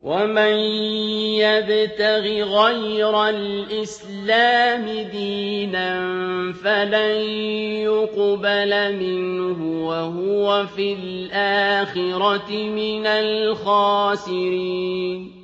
وَمَن يَبْتَغِ غَيْرَ الْإِسْلَامِ دِينًا فَلَن يُقْبَلَ مِنْهُ وَهُوَ فِي الْآخِرَةِ مِنَ الْخَاسِرِينَ